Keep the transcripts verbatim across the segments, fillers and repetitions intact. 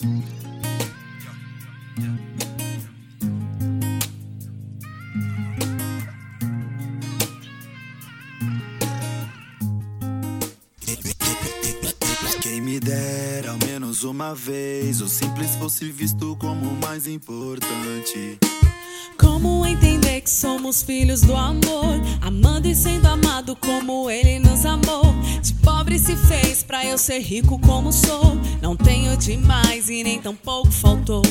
Quem me dera ao menos uma vez o simples fosse visto como o mais importante. Como entender que somos filhos do amor, amando e sendo amado como ele nos amou. De pobre se fez pra eu ser rico como sou. Não tenho demais e nem tão pouco faltou.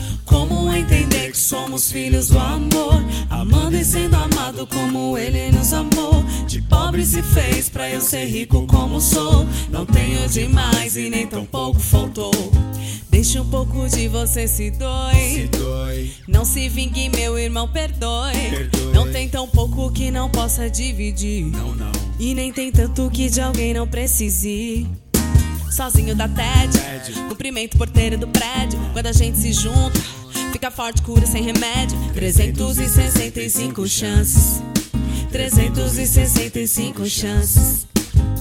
Como entender que somos filhos do amor, amando e sendo amado como ele nos amou. De pobre se fez pra eu ser rico como sou. Não tenho demais e nem tão pouco faltou. Deixe um pouco de você se doe, Se dói, não se vingue, meu irmão, perdoe. Perdoe. Não tem tão pouco que não possa dividir, não, não. e nem tem tanto que de alguém não precise. Sozinho dá tédio, Tédio. cumprimento o porteiro do prédio. Quando a gente se junta, fica forte, cura sem remédio. trezentas e sessenta e cinco chances, trezentas e sessenta e cinco chances.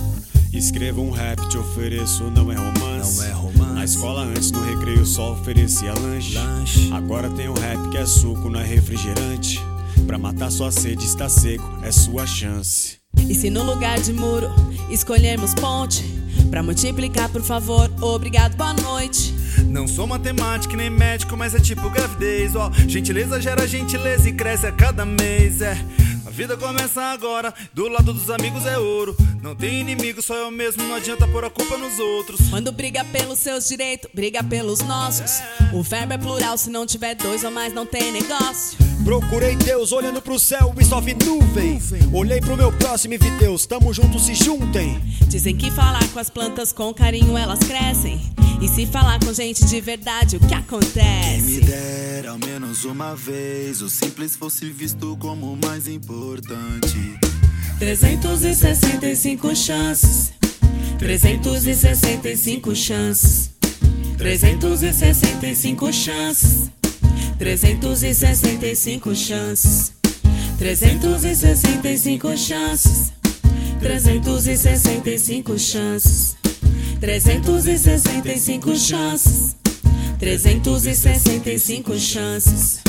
Escreva um rap, te ofereço, não é romance. Não é romance. Na escola antes, no recreio, só oferecia lanche. Lanche. Agora tem um rap que é suco, não é refrigerante. Pra matar sua sede, está seco, é sua chance. E se no lugar de muro escolhermos ponte, pra multiplicar, por favor, obrigado, boa noite. Não sou matemático nem médico, mas é tipo gravidez, ó. Gentileza gera gentileza e cresce a cada mês, é. A vida começa agora, do lado dos amigos é ouro. Não tem inimigo, só eu mesmo, não adianta pôr a culpa nos outros. Quando briga pelos seus direitos, briga pelos nossos. O verbo é plural, se não tiver dois ou mais não tem negócio. Procurei Deus olhando pro céu e só vi nuvem. Olhei pro meu próximo e vi Deus, tamo juntos, se juntem. Dizem que falar com as plantas com carinho elas crescem. E se falar com gente de verdade, o que Quem me acontece? dera ao menos uma vez o simples fosse visto como o mais importante. trezentas e sessenta e cinco chances, trezentas e sessenta e cinco chances, trezentas e sessenta e cinco chances, trezentas e sessenta e cinco chances, trezentas e sessenta e cinco chances, trezentas e sessenta e cinco chances, trezentas e sessenta e cinco chances, trezentas e sessenta e cinco chances.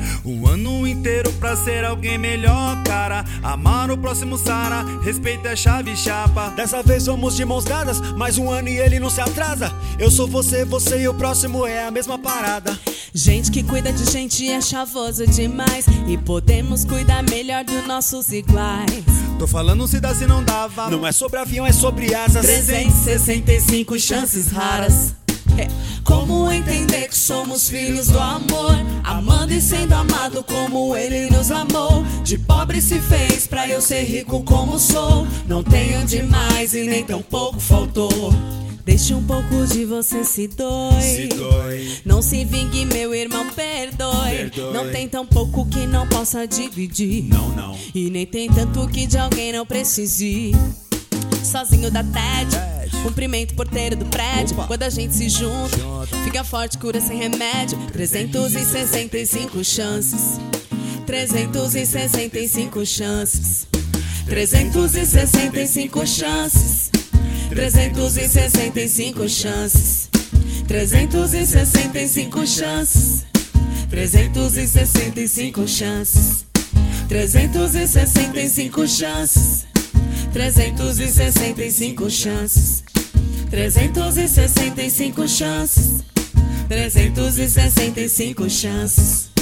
O ano inteiro pra ser alguém melhor, cara. Amar o próximo, Sara, respeito é chave chapa. Dessa vez vamos de mãos dadas, mais um ano e ele não se atrasa. Eu sou você, você e o próximo é a mesma parada. Gente que cuida de gente é chavoso demais, e podemos cuidar melhor dos nossos iguais. Tô falando se dá se não dava. Não é sobre avião, é sobre asas. trezentas e sessenta e cinco chances raras. É. Como entender que somos filhos do amor, amando e sendo amado como ele nos amou. De pobre se fez pra eu ser rico como sou. Não tenho demais e nem tão pouco faltou. Deixe um pouco de você se doe, Se dói, não se vingue, meu irmão, perdoe. Perdoe. Não tem tão pouco que não possa dividir, não, não. e nem tem tanto que de alguém não precise. Sozinho dá tédio, cumprimento o porteiro do prédio. Quando a gente se junta, fica forte, cura sem remédio. trezentas e sessenta e cinco chances, trezentas e sessenta e cinco chances, trezentas e sessenta e cinco chances, trezentas e sessenta e cinco chances, trezentas e sessenta e cinco chances, trezentas e sessenta e cinco chances, trezentas e sessenta e cinco chances, trezentas e sessenta e cinco chances, trezentas e sessenta e cinco chances, trezentas e sessenta e cinco chances.